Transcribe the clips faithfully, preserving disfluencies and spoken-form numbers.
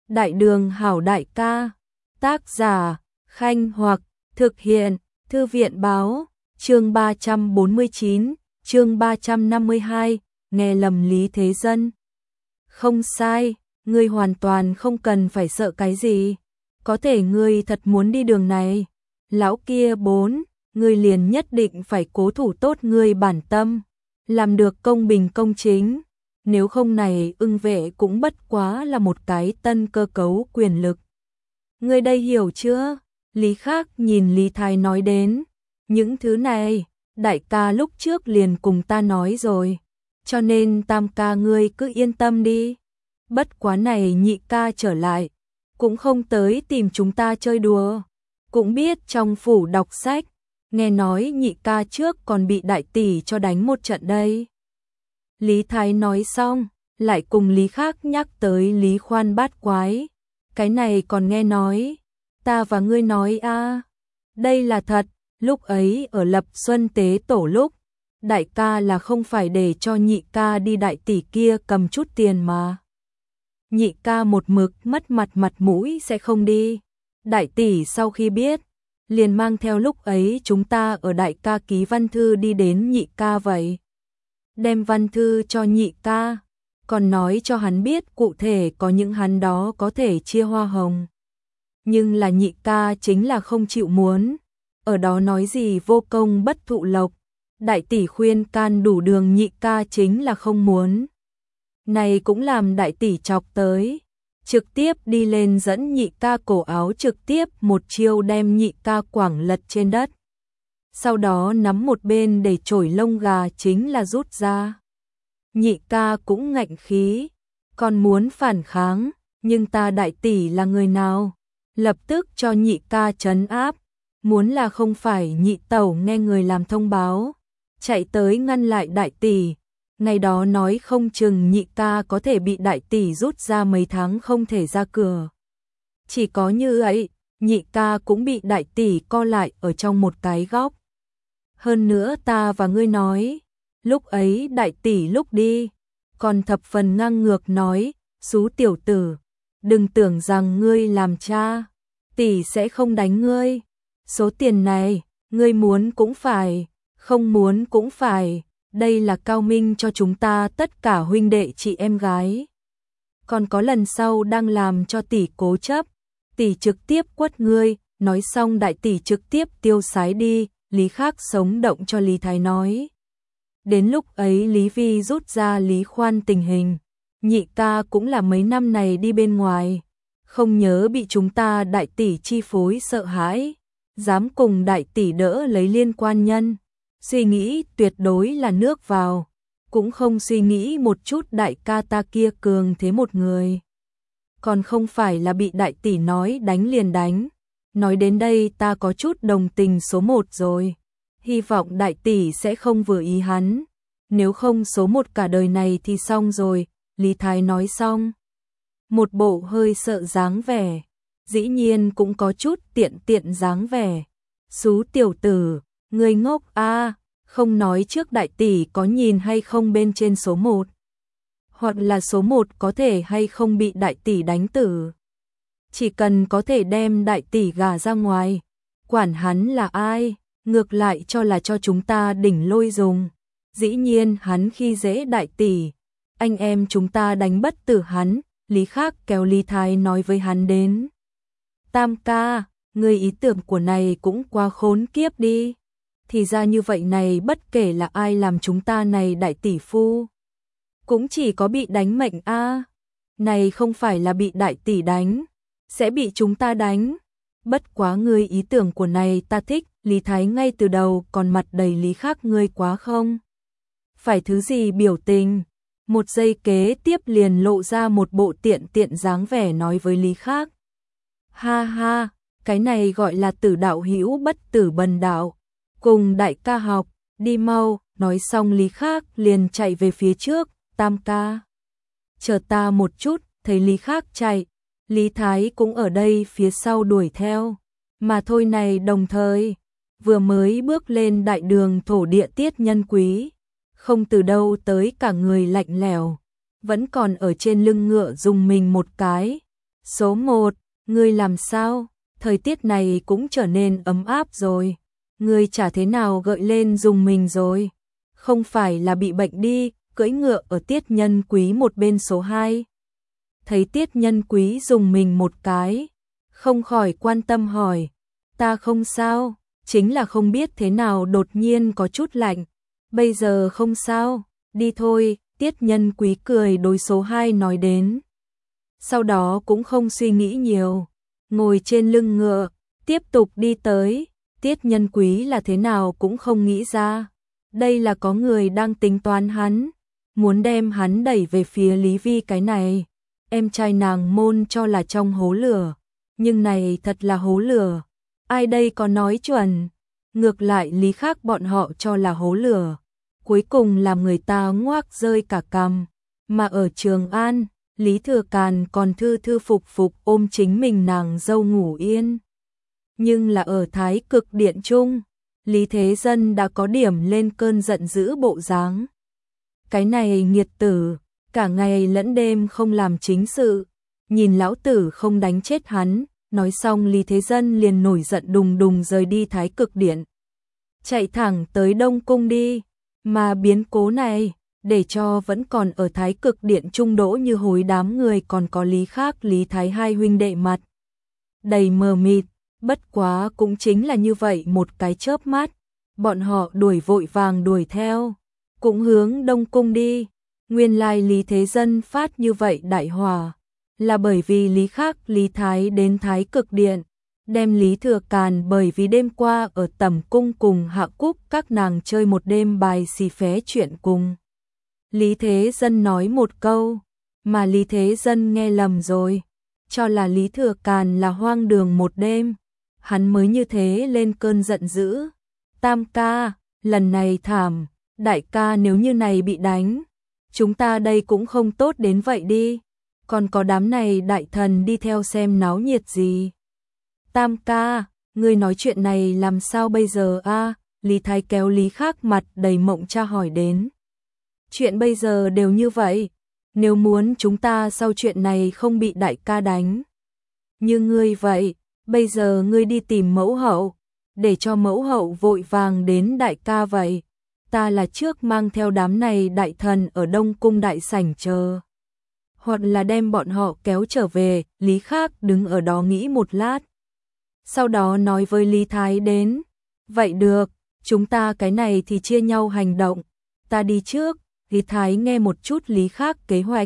Đại đường hảo đại ca. Tác giả, Khanh Hoặc, thực hiện, Thư viện báo, chương ba trăm bốn mươi chín, chương ba trăm năm mươi hai, nghe lầm Lý Thế Dân. Không sai, ngươi hoàn toàn không cần phải sợ cái gì. Có thể ngươi thật muốn đi đường này. Lão kia bốn, ngươi liền nhất định phải cố thủ tốt ngươi bản tâm, làm được công bình công chính. Nếu không này ưng vệ cũng bất quá là một cái tân cơ cấu quyền lực. Ngươi đây hiểu chưa? Lý Khác nhìn Lý Thái nói đến. Những thứ này, đại ca lúc trước liền cùng ta nói rồi. Cho nên tam ca ngươi cứ yên tâm đi. Bất quá này nhị ca trở lại. Cũng không tới tìm chúng ta chơi đùa. Cũng biết trong phủ đọc sách. Nghe nói nhị ca trước còn bị đại tỷ cho đánh một trận đây. Lý Thái nói xong, lại cùng Lý Khác nhắc tới Lý Khoan bát quái. Cái này còn nghe nói, ta và ngươi nói a, đây là thật, lúc ấy ở lập xuân tế tổ lúc, đại ca là không phải để cho nhị ca đi đại tỷ kia cầm chút tiền mà. Nhị ca một mực mất mặt mặt mũi sẽ không đi. Đại tỷ sau khi biết, liền mang theo lúc ấy chúng ta ở đại ca ký văn thư đi đến nhị ca vậy. Đem văn thư cho nhị ca, còn nói cho hắn biết cụ thể có những hắn đó có thể chia hoa hồng. Nhưng là nhị ca chính là không chịu muốn, ở đó nói gì vô công bất thụ lộc, đại tỷ khuyên can đủ đường nhị ca chính là không muốn. Này cũng làm đại tỷ chọc tới, trực tiếp đi lên dẫn nhị ca cổ áo trực tiếp một chiêu đem nhị ca quẳng lật trên đất. Sau đó nắm một bên để chổi lông gà chính là rút ra. Nhị ca cũng ngạnh khí, còn muốn phản kháng, nhưng ta đại tỷ là người nào? Lập tức cho nhị ca trấn áp, muốn là không phải nhị tẩu nghe người làm thông báo, chạy tới ngăn lại đại tỷ. Ngày đó nói không chừng nhị ca có thể bị đại tỷ rút ra mấy tháng không thể ra cửa. Chỉ có như ấy, nhị ca cũng bị đại tỷ co lại ở trong một cái góc. Hơn nữa ta và ngươi nói, lúc ấy đại tỷ lúc đi, còn thập phần ngang ngược nói, xú tiểu tử, đừng tưởng rằng ngươi làm cha, tỷ sẽ không đánh ngươi. Số tiền này, ngươi muốn cũng phải, không muốn cũng phải, đây là cao minh cho chúng ta tất cả huynh đệ chị em gái. Còn có lần sau đang làm cho tỷ cố chấp, tỷ trực tiếp quất ngươi, nói xong đại tỷ trực tiếp tiêu sái đi. Lý Khác sống động cho Lý Thái nói. Đến lúc ấy Lý Vi rút ra Lý Khoan tình hình, nhị ca cũng là mấy năm này đi bên ngoài, không nhớ bị chúng ta đại tỷ chi phối sợ hãi, dám cùng đại tỷ đỡ lấy liên quan nhân, suy nghĩ tuyệt đối là nước vào, cũng không suy nghĩ một chút đại ca ta kia cường thế một người. Còn không phải là bị đại tỷ nói đánh liền đánh. Nói đến đây ta có chút đồng tình số một rồi. Hy vọng đại tỷ sẽ không vừa ý hắn. Nếu không số một cả đời này thì xong rồi. Lý Thái nói xong. Một bộ hơi sợ dáng vẻ. Dĩ nhiên cũng có chút tiện tiện dáng vẻ. Xú tiểu tử, người ngốc a, không nói trước đại tỷ có nhìn hay không bên trên số một. Hoặc là số một có thể hay không bị đại tỷ đánh tử. Chỉ cần có thể đem đại tỷ gả ra ngoài, quản hắn là ai, ngược lại cho là cho chúng ta đỉnh lôi dùng. Dĩ nhiên hắn khi dễ đại tỷ, anh em chúng ta đánh bất tử hắn. Lý Khác kéo Lý Thái nói với hắn đến. Tam ca, người ý tưởng của này cũng quá khốn kiếp đi. Thì ra như vậy này bất kể là ai làm chúng ta này đại tỷ phu, cũng chỉ có bị đánh mệnh a. Này không phải là bị đại tỷ đánh, sẽ bị chúng ta đánh. Bất quá ngươi ý tưởng của này ta thích. Lý Thái ngay từ đầu còn mặt đầy Lý Khác ngươi quá không phải thứ gì biểu tình. Một giây kế tiếp liền lộ ra một bộ tiện tiện dáng vẻ nói với Lý Khác. Ha ha, cái này gọi là tử đạo hữu bất tử bần đạo. Cùng đại ca học, đi mau. Nói xong Lý Khác liền chạy về phía trước. Tam ca, chờ ta một chút. Thấy Lý Khác chạy, Lý Thái cũng ở đây phía sau đuổi theo. Mà thôi này đồng thời, vừa mới bước lên đại đường thổ địa tiết nhân quý, không từ đâu tới cả người lạnh lẽo, vẫn còn ở trên lưng ngựa dùng mình một cái. Số một, ngươi làm sao? Thời tiết này cũng trở nên ấm áp rồi. Ngươi chả thế nào gợi lên dùng mình rồi. Không phải là bị bệnh đi, cưỡi ngựa ở Tiết Nhân Quý một bên số hai. Thấy Tiết Nhân Quý dùng mình một cái, không khỏi quan tâm hỏi, ta không sao, chính là không biết thế nào đột nhiên có chút lạnh, bây giờ không sao, đi thôi, Tiết Nhân Quý cười đối số hai nói đến. Sau đó cũng không suy nghĩ nhiều, ngồi trên lưng ngựa, tiếp tục đi tới, Tiết Nhân Quý là thế nào cũng không nghĩ ra, đây là có người đang tính toán hắn, muốn đem hắn đẩy về phía Lý Vi cái này. Em trai nàng môn cho là trong hố lửa, nhưng này thật là hố lửa, ai đây có nói chuẩn, ngược lại Lý Khác bọn họ cho là hố lửa, cuối cùng làm người ta ngoác rơi cả cằm, mà ở Trường An, Lý Thừa Càn còn thư thư phục phục ôm chính mình nàng dâu ngủ yên. Nhưng là ở Thái Cực Điện Trung, Lý Thế Dân đã có điểm lên cơn giận dữ bộ dáng. Cái này nghiệt tử, cả ngày lẫn đêm không làm chính sự, nhìn lão tử không đánh chết hắn, nói xong Lý Thế Dân liền nổi giận đùng đùng rời đi Thái Cực Điện. Chạy thẳng tới Đông Cung đi, mà biến cố này, để cho vẫn còn ở Thái Cực Điện trung đỗ như hối đám người còn có Lý Khác Lý Thái hai huynh đệ mặt. Đầy mờ mịt, bất quá cũng chính là như vậy một cái chớp mắt, bọn họ đuổi vội vàng đuổi theo, cũng hướng Đông Cung đi. Nguyên lai Lý Thế Dân phát như vậy đại hòa, là bởi vì Lý Khác Lý Thái đến Thái Cực Điện, đem Lý Thừa Càn bởi vì đêm qua ở Tẩm Cung cùng Hạ Cúc các nàng chơi một đêm bài xì phé chuyện cùng. Lý Thế Dân nói một câu, mà Lý Thế Dân nghe lầm rồi, cho là Lý Thừa Càn là hoang đường một đêm, hắn mới như thế lên cơn giận dữ. Tam ca, lần này thảm, đại ca nếu như này bị đánh, chúng ta đây cũng không tốt đến vậy đi, còn có đám này đại thần đi theo xem náo nhiệt gì. Tam ca, ngươi nói chuyện này làm sao bây giờ a? Lý Thái kéo Lý Khác mặt đầy mộng cha hỏi đến. Chuyện bây giờ đều như vậy, nếu muốn chúng ta sau chuyện này không bị đại ca đánh. Như ngươi vậy, bây giờ ngươi đi tìm mẫu hậu, để cho mẫu hậu vội vàng đến đại ca vậy. Ta là trước mang theo đám này đại thần ở Đông Cung đại sảnh chờ, hoặc là đem bọn họ kéo trở về. Lý Khác đứng ở đó nghĩ một lát, sau đó nói với Lý Thái đến, vậy được, chúng ta cái này thì chia nhau hành động, ta đi trước. Lý Thái nghe một chút Lý Khác kế hoạch,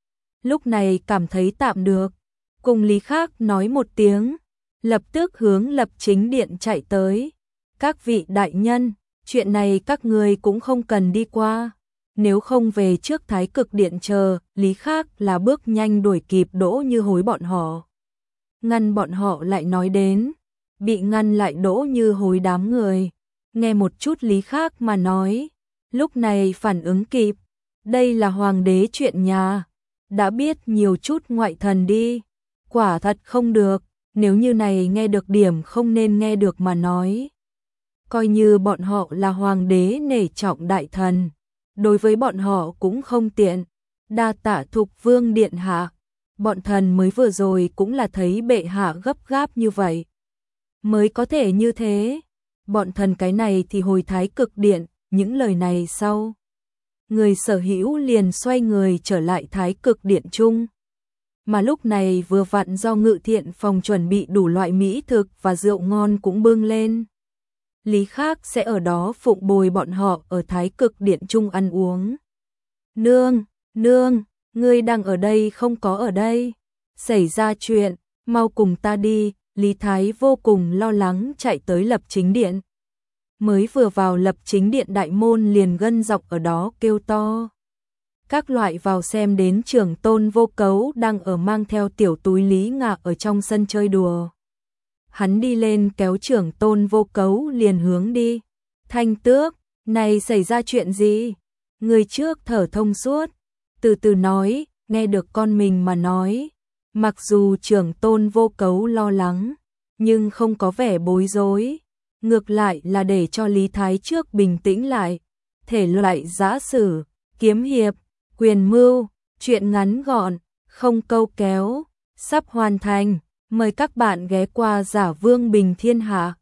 lúc này cảm thấy tạm được, cùng Lý Khác nói một tiếng, lập tức hướng Lập Chính Điện chạy tới. Các vị đại nhân, chuyện này các người cũng không cần đi qua, nếu không về trước Thái Cực Điện chờ. Lý Khác là bước nhanh đuổi kịp đỗ như hối bọn họ, ngăn bọn họ lại nói đến, bị ngăn lại đỗ như hối đám người, nghe một chút Lý Khác mà nói, lúc này phản ứng kịp, đây là hoàng đế chuyện nhà, đã biết nhiều chút ngoại thần đi, quả thật không được, nếu như này nghe được điểm không nên nghe được mà nói. Coi như bọn họ là hoàng đế nể trọng đại thần, đối với bọn họ cũng không tiện. Đa tạ Thục Vương điện hạ, bọn thần mới vừa rồi cũng là thấy bệ hạ gấp gáp như vậy, mới có thể như thế. Bọn thần cái này thì hồi Thái Cực Điện, những lời này sau, người sở hữu liền xoay người trở lại Thái Cực Điện chung. Mà lúc này vừa vặn do Ngự Thiện phòng chuẩn bị đủ loại mỹ thực và rượu ngon cũng bưng lên. Lý Khác sẽ ở đó phụng bồi bọn họ ở Thái Cực Điện chung ăn uống. Nương, nương, ngươi đang ở đây không có ở đây, xảy ra chuyện, mau cùng ta đi. Lý Thái vô cùng lo lắng chạy tới Lập Chính Điện. Mới vừa vào Lập Chính Điện đại môn liền gân giọng ở đó kêu to. Các loại vào xem đến Trưởng Tôn Vô Cấu đang ở mang theo tiểu túi Lý Ngạc ở trong sân chơi đùa. Hắn đi lên kéo Trưởng Tôn Vô Cấu liền hướng đi. Thanh Tước, này xảy ra chuyện gì? Người trước thở thông suốt, từ từ nói, nghe được con mình mà nói. Mặc dù Trưởng Tôn Vô Cấu lo lắng, nhưng không có vẻ bối rối. Ngược lại là để cho Lý Thái trước bình tĩnh lại. Thể loại giã sử, kiếm hiệp, quyền mưu, chuyện ngắn gọn, không câu kéo, sắp hoàn thành. Mời các bạn ghé qua Giả Vương Bình Thiên Hạ.